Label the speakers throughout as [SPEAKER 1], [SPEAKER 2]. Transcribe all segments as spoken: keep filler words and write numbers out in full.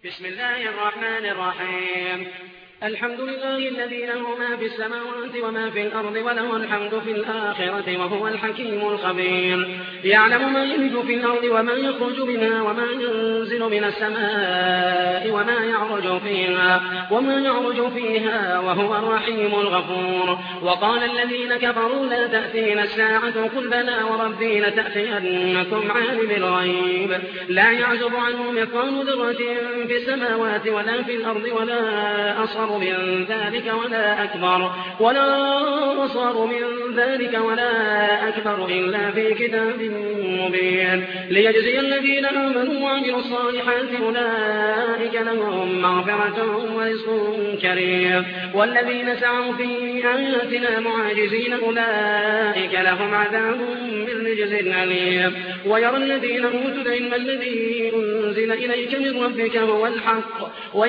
[SPEAKER 1] بسم الله الرحمن الرحيم. الحمد لله الذي له ما في السماوات وما في الأرض وله الحمد في الآخرة وهو الحكيم الخبير. يعلم ما يلج في الأرض وما يخرج منها وما ينزل من السماء وما يعرج فيها وما يعرج فيها وهو الرحيم الغفور. وقال الذين كفروا لا تأتينا الساعة قل بلى وربي لتأتينكم عالم الغيب لا يعزب عنه مثقال ذرة في السماوات ولا في الأرض ولا أصغر من ذلك ولا أكبر ولا أصغر من ذلك ولا أكبر إلا في كتاب مبين ليجزي الذين آمنوا وعملوا الصالحات أولئك لهم مغفرة ورزق كريم. والذين سعوا في آياتنا معاجزين أولئك لهم عذاب من رجز أليم. ويرى الذين أوتوا العلم الذي أنزل إليك من ربك هو الحق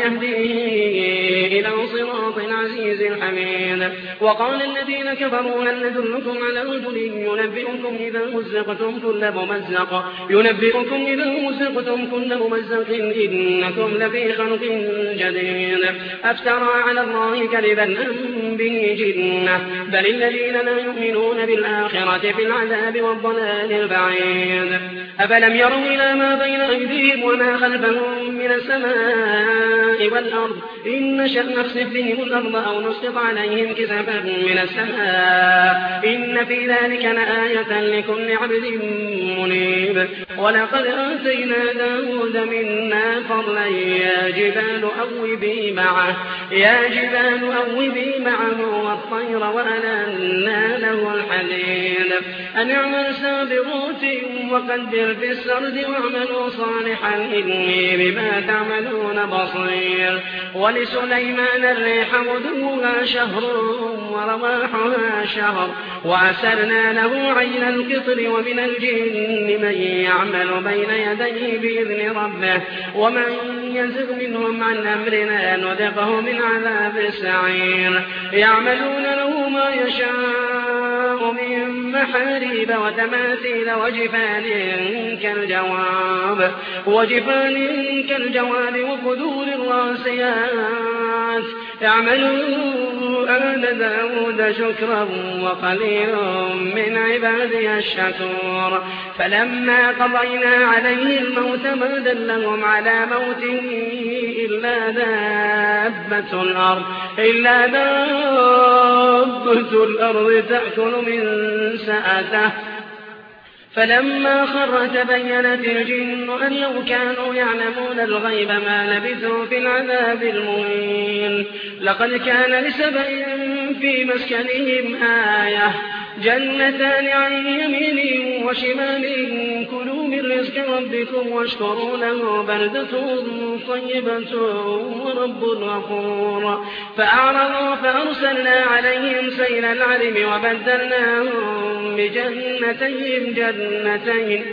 [SPEAKER 1] ويهديه إلى صراط عزيز حميد. وقال الذين كفروا هل ندلكم على رجل ينبئكم إذا مزقتم كل ممزق ينبئكم إذا مزقتم كل ممزق إنكم لفي خلق جديد أفترى على الله كذبا أم به جنة بل الذين لا يؤمنون بالآخرة في العذاب والضلال البعيد. أفلم يروا إلى ما بين أيديهم وما خلفهم من السماء والأرض إن نشأ نخسف بهم الأرض أو نسقط عليهم كسفا من السماء إن في ذلك لآية لكل عبد منيب. ولقد آتينا داود منا فضلا يا جبال أوبي معه يا جبال أوبي معه والطير وألنا له الحديد أن اعمل سابغات وقدر في السرد واعملوا صالحا إني بما تعملون بصير. ولسليمان الريح غدوها شهر ورواحها شهر وأسرنا له عين القطر ومن الجن من يعمل بين يديه بإذن ربه ومن يزغ منهم عن أمرنا نذقه من عذاب السعير. يعملون له ما يشاء من محاريب وتماثيل وجفان كالجواب وجفان كالجواب وقدور الراسيات يعملوا آل داود شكرا وقليل من عبادي الشكور. فلما قضينا عليه الموت ما دلهم على موته إلا دابة الأرض إلا دابة الأرض تأكل من سأته فلما خر تبينت الجن أن لو كانوا يعلمون الغيب ما لبثوا في العذاب المهين. لقد كان لسبأ في مسكنهم آية جنتان عن يمين وشمال كلوا من رزق ربكم واشكروا له بلدة طيبة ورب غفور. فأعرضوا فأرسلنا عليهم سيل العرم وبدلناهم بجنتين جنتين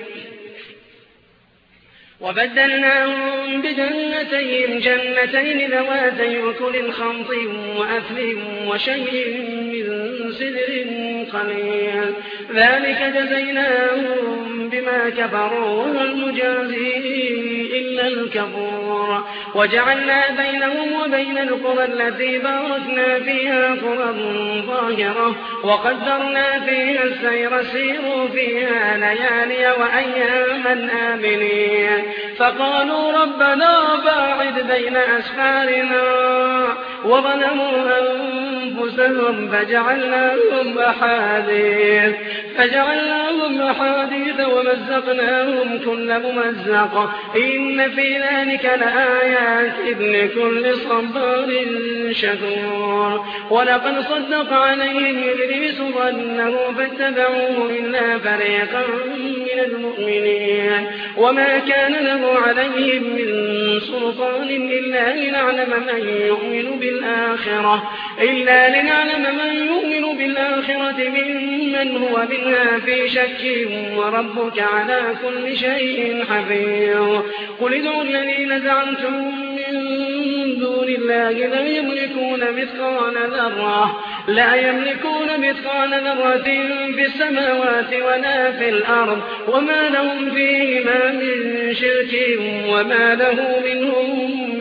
[SPEAKER 1] وبدلناهم بجنتين جنتين ذواتي أكل خمط وأثل وشيء من سدر قليل ذلك جزيناهم بما كفروا وهل نجازي إلا الكفور. وجعلنا بينهم وبين القرى التي باركنا فيها قرى ظاهرة وقدرنا فيها السير سيروا فيها ليالي وأياما آمنين. فقالوا ربنا باعد بين أسفارنا وظلموا أنفسهم فجعلناهم أحاديث فجعلناهم أحاديث ومزقناهم كل ممزق إن في ذلك لآيات لكل صبار شكور. ولقد صدق عليهم إبليس ظنه فاتبعوه إلا فريقا من المؤمنين وما كان له عليهم من سلطان إلا لنعلم من يؤمن بالآخرة إلا لنعلم من يؤمن بالآخرة ممن هو منها في شك وربك على كل شيء حفيظ. قل ادعوا الذين زعمتم من دون الله لا يملكون مثقال ذرة لا يملكون مثقال ذرة في السماوات ولا في الأرض وما لهم فيهما من شرك وما له منهم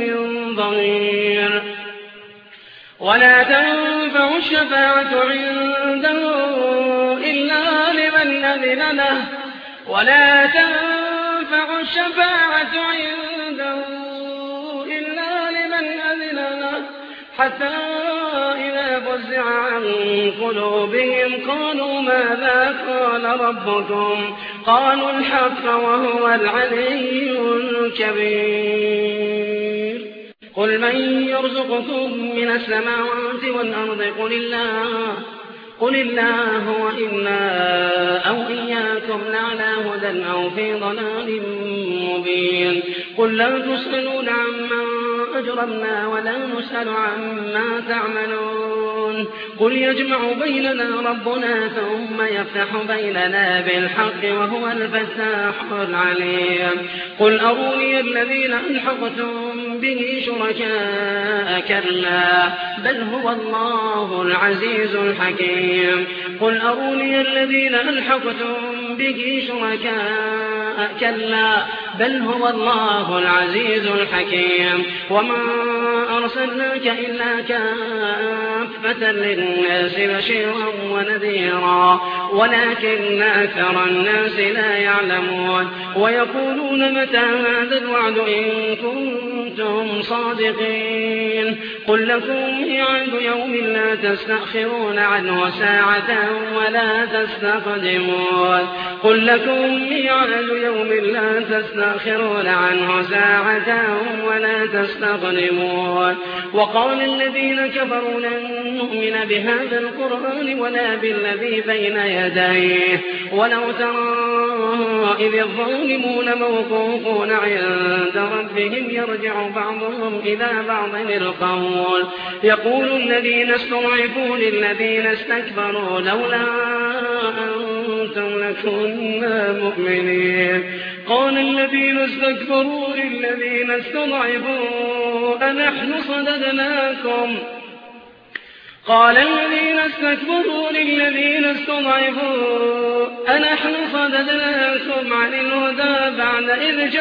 [SPEAKER 1] ظهير ولا تنفع الشفاعة عنده إلا لمن أذن له ولا تنفع الشفاعة عنده إلا لمن أذن له حتى إذا فزع عن قلوبهم قالوا ماذا قال ربكم قالوا الحق وهو العلي الكبير قل من يرزقكم من السماوات والأرض قل الله قل الله وإنا أو إياكم لعلى هدى أو في ضلال مبين قل لا تسألون عما أجرمنا ولا نسأل عما تعملون قل يجمع بيننا ربنا ثم يفتح بيننا بالحق وهو الفتاح العليم قل أروني الذين ألحقتم به شركاء كلا بل هو الله العزيز الحكيم قل أروني الذين ألحقتم به شركاء كلا بل هو الله العزيز الحكيم وما أرسلناك إلا كافة للناس بشيرا ونذيرا ولكن أكثر الناس لا يعلمون ويقولون متى هذا الوعد إن كنتم صادقين قل لكم ميعاد يوم لا تستأخرون عنه ساعة ولا تستقدمون قل لكم ميعاد يوم لا تستأخرون عنه ساعة ولا تستقدمون وقال الذين كفروا لن نؤمن بهذا القرآن ولا بالذي بين يديه ولو ترى إذ الظالمون موقوفون عند ربهم يرجع بعضهم إلى بعض القول يقول الذين استضعفوا للذين استكبروا لولا أنتم لكنا مؤمنين قال الذين استكبروا للذين استضعفوا أنحن صددناكم قال الذين استكبروا للذين استضعفوا أنحن صددناكم عن الهدى بعد إذ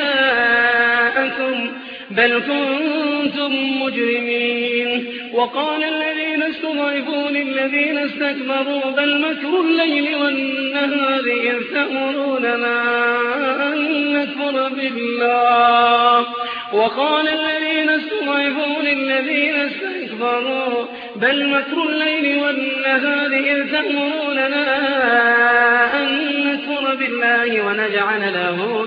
[SPEAKER 1] جاءكم بل كنتم مجرمين وقال الذين استضعفوا للذين استكبروا بل مكر الليل والنهار إذ تأمروننا أن نكفر بالله وقال الذين استضعفوا للذين استكبروا بل مكر الليل والنهار إذ تأمروننا أن نكفر بالله ونجعل له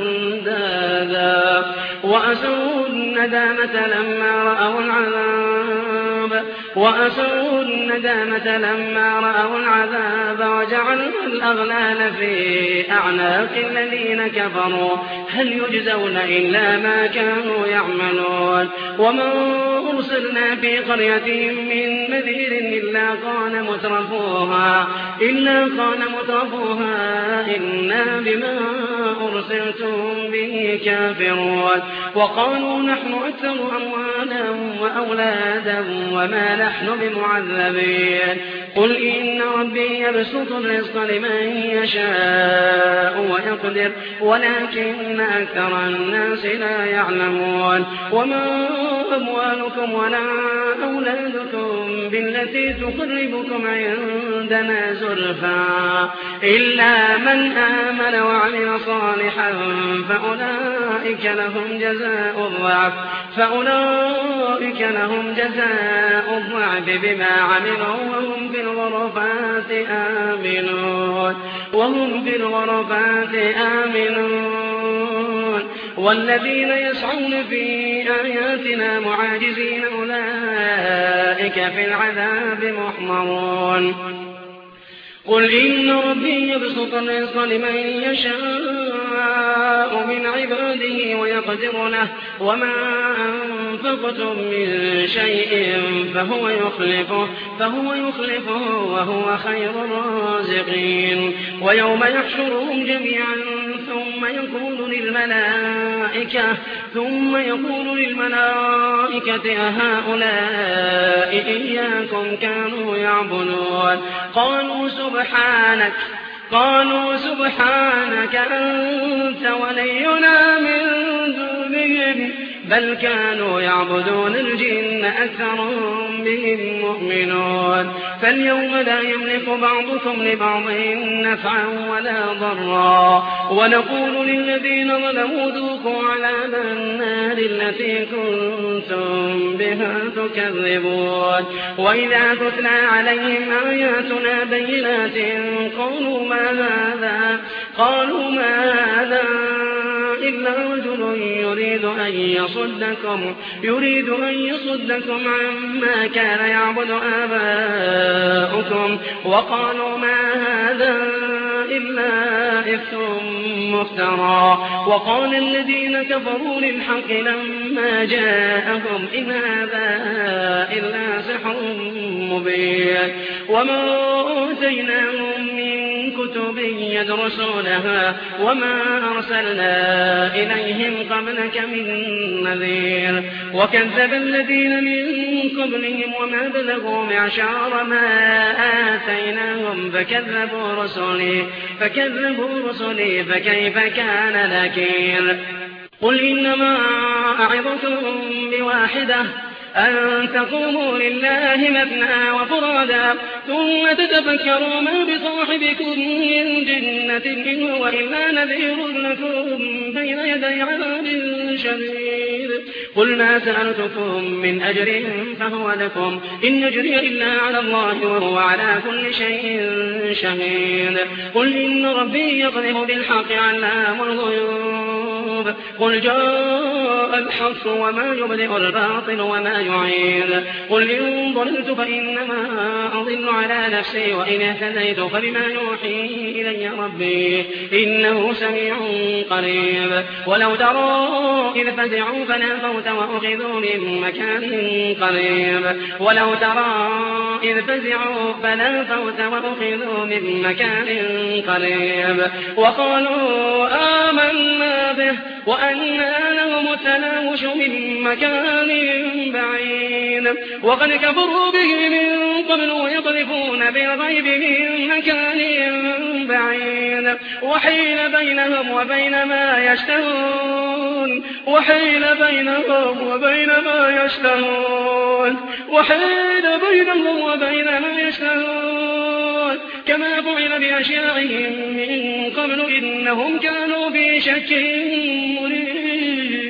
[SPEAKER 1] أندادا وأسروا الندامة لما رأوا العذاب وأسروا الندامة لما رأوا العذاب وجعلوا الأغلال في أعناق الذين كفروا هل يجزون إلا ما كانوا يعملون وما أرسلنا في قرية من نذير إلا قال مترفوها إلا قال مترفوها إنا بما أرسلتم به كافرون وقالوا نحن أكثر أموالا وأولادا وما نحن بمعذبين قل إن ربي يبسط الرزق لمن يشاء ويقدر ولكن أكثر الناس لا يعلمون وما أموالكم ولا أولادكم بالتي تقربكم عندنا زلفى إلا من آمن وعمل صالحا فأولئك لهم جزاء الضعف فأولئك لهم جزاء الضعف بما عملوا وهم في الغرفات آمنون وهم في الغرفات آمنون والذين يسعون في آياتنا معاجزين أولئك في العذاب محضرون قل إن ربي يبسط الرزق لمن يشاء من عباده ويقدر له وما أنفقتم من شيء فهو يخلفه فهو يخلفه وهو خير الرازقين ويوم يحشرهم جميعا ثم يقول للملائكة ثم يقول للملائكة أهؤلاء إياكم كانوا يعبدون قالوا سبحانك قالوا سبحانك أنت ولينا من دونهم بل كانوا يعبدون الجن أكثرهم بهم مؤمنون فاليوم لا يملك بعضكم لبعض نفعا ولا ضرا ونقول للذين ظلموا ذوقوا عذاب النار التي كنتم بها تكذبون وإذا تتلى عليهم آياتنا بينات قالوا ما هذا قالوا ما هذا إلا رجل يريد أن يصدكم يريد أن يصدكم عما كان يعبد آباؤكم وقالوا ما هذا إلا إفك مفترى وقال الذين كفروا للحق لما جاءهم إن هذا إلا سحر مبين وما أوتيناهم من كتب يدرسونها وما أرسلنا إليهم قبلك من نذير وكذب الذين من قبلهم وما بلغوا معشار ما آتيناهم فكذبوا رسلي فكذبوا رسلي فكيف كان نكير قل إنما أعظكم بواحدة أن تقوموا لله مثنى وفرادا ثم تتفكروا ما بصاحبكم من جنة إن هو إلا نذير لكم بين يدي عذاب شديد قل ما سألتكم من أجر فهو لكم إن أجري إلا على الله وهو على كل شيء شهيد قل إن ربي يقذف بالحق علام الغيوب قل جاء الحق وما يبدئ الباطل وما يعيد قل إن ضللت فإنما أضل على نفسي وإن اهتديت فبما يوحي إلي ربي إنه سميع قريب ولو ترى إذ فزعوا فلا فوت وأخذوا من مكان قريب ولو ترى إذ فزعوا فلا فوت وأخذوا من مكان قريب وقالوا آمنا به وأنى لهم التناوش من مكان بعيد وقد كفروا به من قبل ويقذفون بالغيب من مكان بعيد وحيل بينهم وبين ما يشتهون وحيل بينهم وبين ما يشتهون وحيل بينهم وبين ما يشتهون كما فعل بأشياعهم من قبل إنهم كانوا في شك مريب